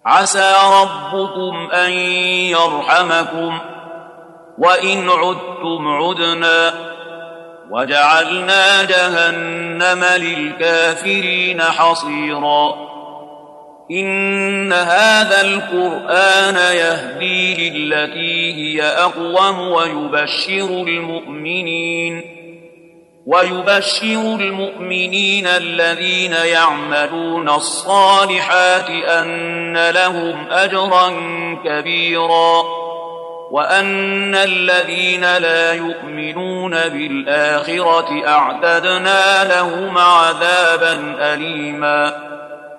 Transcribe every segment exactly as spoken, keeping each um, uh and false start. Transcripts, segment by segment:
عسى ربكم أن يرحمكم وإن عدتم عدنا وجعلنا جهنم للكافرين حصيرا إن هذا القرآن يهدي للتي هي أقوم ويبشر المؤمنين ويبشر المؤمنين الذين يعملون الصالحات أن لهم أجرا كبيرا وأن الذين لا يؤمنون بالآخرة أعتدنا لهم عذابا أليما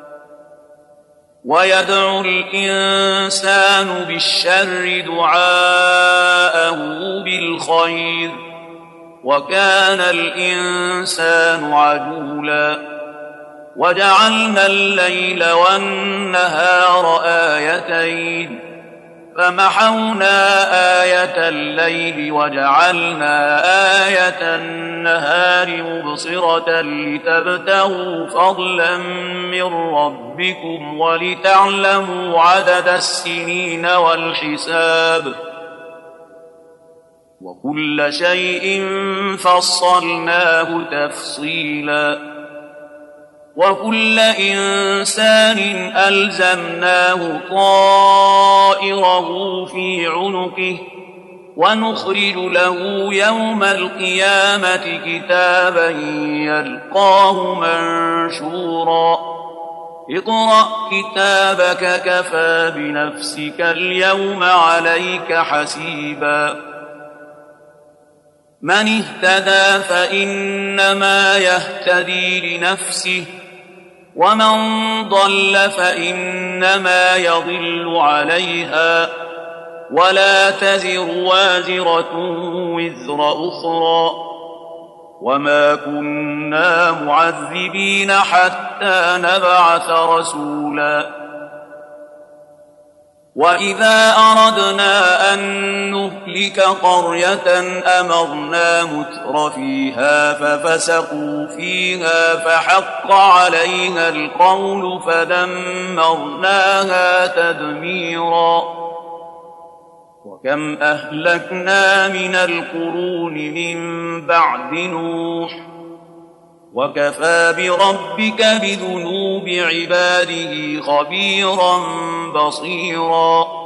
ويدعو الإنسان بالشر دعاءه بالخير وكان الإنسان عجولا وجعلنا الليل والنهار آيتين فمحونا آية الليل وجعلنا آية النهار مبصرة لتبتغوا فضلا من ربكم ولتعلموا عدد السنين والحساب وكل شيء فصلناه تفصيلا وكل إنسان ألزمناه طائره في عنقه ونخرج له يوم القيامة كتابا يلقاه منشورا اقرأ كتابك كفى بنفسك اليوم عليك حسيبا من اهتدى فإنما يهتدي لنفسه ومن ضل فإنما يضل عليها ولا تزر وازرة وزر أخرى وما كنا معذبين حتى نبعث رسولا وإذا أردنا أن نهلك قرية أمرنا متر فيها ففسقوا فيها فحق عليها القول فدمرناها تدميرا وكم أهلكنا من القرون من بعد نوح وكفى بربك بذنوب عباده خبيرا بصيرا